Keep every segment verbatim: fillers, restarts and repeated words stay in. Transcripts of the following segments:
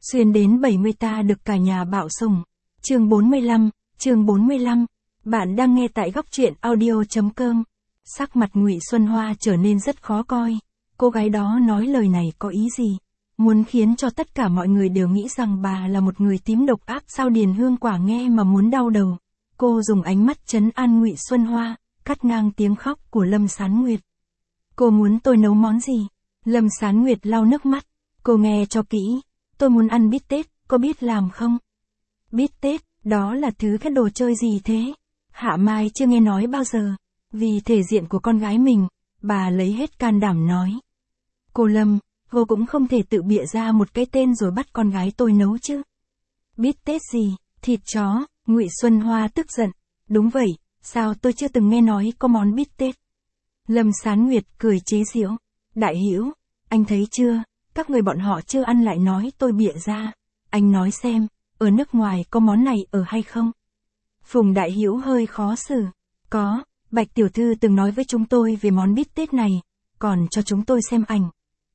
Xuyên đến bảy mươi ta được cả nhà bạo sủng. Chương bốn mươi lăm, chương bốn mươi lăm. Bạn đang nghe tại góc truyện audio chấm com. Sắc mặt Ngụy Xuân Hoa trở nên rất khó coi. Cô gái đó nói lời này có ý gì? Muốn khiến cho tất cả mọi người đều nghĩ rằng bà là một người tím độc ác sao? Điền Hương Quả nghe mà muốn đau đầu. Cô dùng ánh mắt trấn an Ngụy Xuân Hoa, cắt ngang tiếng khóc của Lâm Sán Nguyệt. Cô muốn tôi nấu món gì? Lâm Sán Nguyệt lau nước mắt. Cô nghe cho kỹ. Tôi muốn ăn bít tết, có biết làm không? Bít tết, đó là thứ cái đồ chơi gì thế? Hạ Mai chưa nghe nói bao giờ. Vì thể diện của con gái mình, bà lấy hết can đảm nói. Cô Lâm, cô cũng không thể tự bịa ra một cái tên rồi bắt con gái tôi nấu chứ. Bít tết gì? Thịt chó? Ngụy Xuân Hoa tức giận. Đúng vậy, sao tôi chưa từng nghe nói có món bít tết? Lâm Sán Nguyệt cười chế giễu. Đại Hữu, anh thấy chưa, các người bọn họ chưa ăn lại nói tôi bịa ra. Anh nói xem, ở nước ngoài có món này ở hay không? Phùng Đại Hữu hơi khó xử. Có, Bạch tiểu thư từng nói với chúng tôi về món bít tết này, còn cho chúng tôi xem ảnh.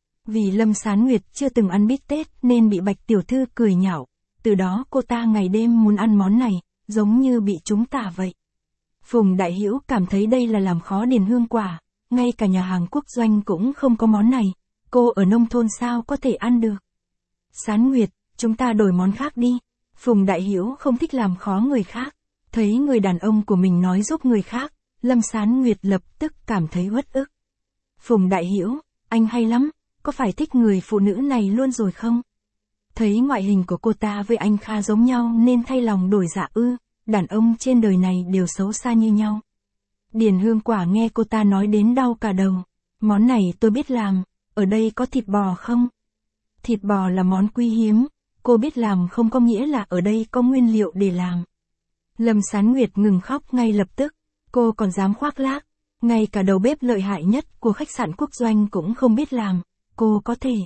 Vì Lâm Sán Nguyệt chưa từng ăn bít tết nên bị Bạch tiểu thư cười nhạo. Từ đó cô ta ngày đêm muốn ăn món này, giống như bị chúng tả vậy. Phùng Đại Hữu cảm thấy đây là làm khó Điền Hương Quả, ngay cả nhà hàng quốc doanh cũng không có món này, cô ở nông thôn sao có thể ăn được. Sán Nguyệt, chúng ta đổi món khác đi. Phùng Đại Hữu không thích làm khó người khác, thấy người đàn ông của mình nói giúp người khác, Lâm Sán Nguyệt lập tức cảm thấy uất ức. Phùng Đại Hữu, anh hay lắm, có phải thích người phụ nữ này luôn rồi không? Thấy ngoại hình của cô ta với anh Kha giống nhau nên thay lòng đổi dạ ư, đàn ông trên đời này đều xấu xa như nhau. Điền Hương Quả nghe cô ta nói đến đau cả đầu. Món này tôi biết làm, ở đây có thịt bò không? Thịt bò là món quý hiếm, cô biết làm không có nghĩa là ở đây có nguyên liệu để làm. Lâm Sán Nguyệt ngừng khóc ngay lập tức, cô còn dám khoác lác, ngay cả đầu bếp lợi hại nhất của khách sạn quốc doanh cũng không biết làm, cô có thể.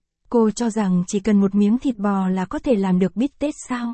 Cô cho rằng chỉ cần một miếng thịt bò là có thể làm được bít tết sao?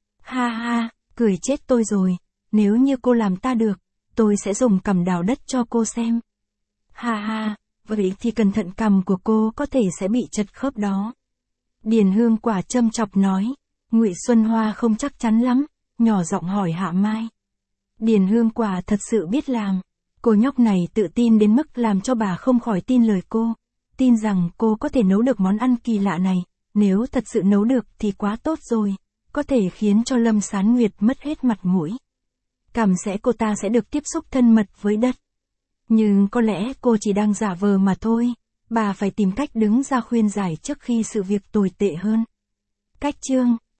Ha ha, cười chết tôi rồi, nếu như cô làm ta được, tôi sẽ dùng cằm đào đất cho cô xem. Ha ha, vậy thì cẩn thận cằm của cô có thể sẽ bị chật khớp đó. Điền Hương Quả châm chọc nói. Ngụy Xuân Hoa không chắc chắn lắm, nhỏ giọng hỏi Hạ Mai. Điền Hương Quả thật sự biết làm. Cô nhóc này tự tin đến mức làm cho bà không khỏi tin lời cô. Tin rằng cô có thể nấu được món ăn kỳ lạ này, nếu thật sự nấu được thì quá tốt rồi, có thể khiến cho Lâm Sán Nguyệt mất hết mặt mũi. Cảm sẽ cô ta sẽ được tiếp xúc thân mật với đất. Nhưng có lẽ cô chỉ đang giả vờ mà thôi, bà phải tìm cách đứng ra khuyên giải trước khi sự việc tồi tệ hơn. Cách chương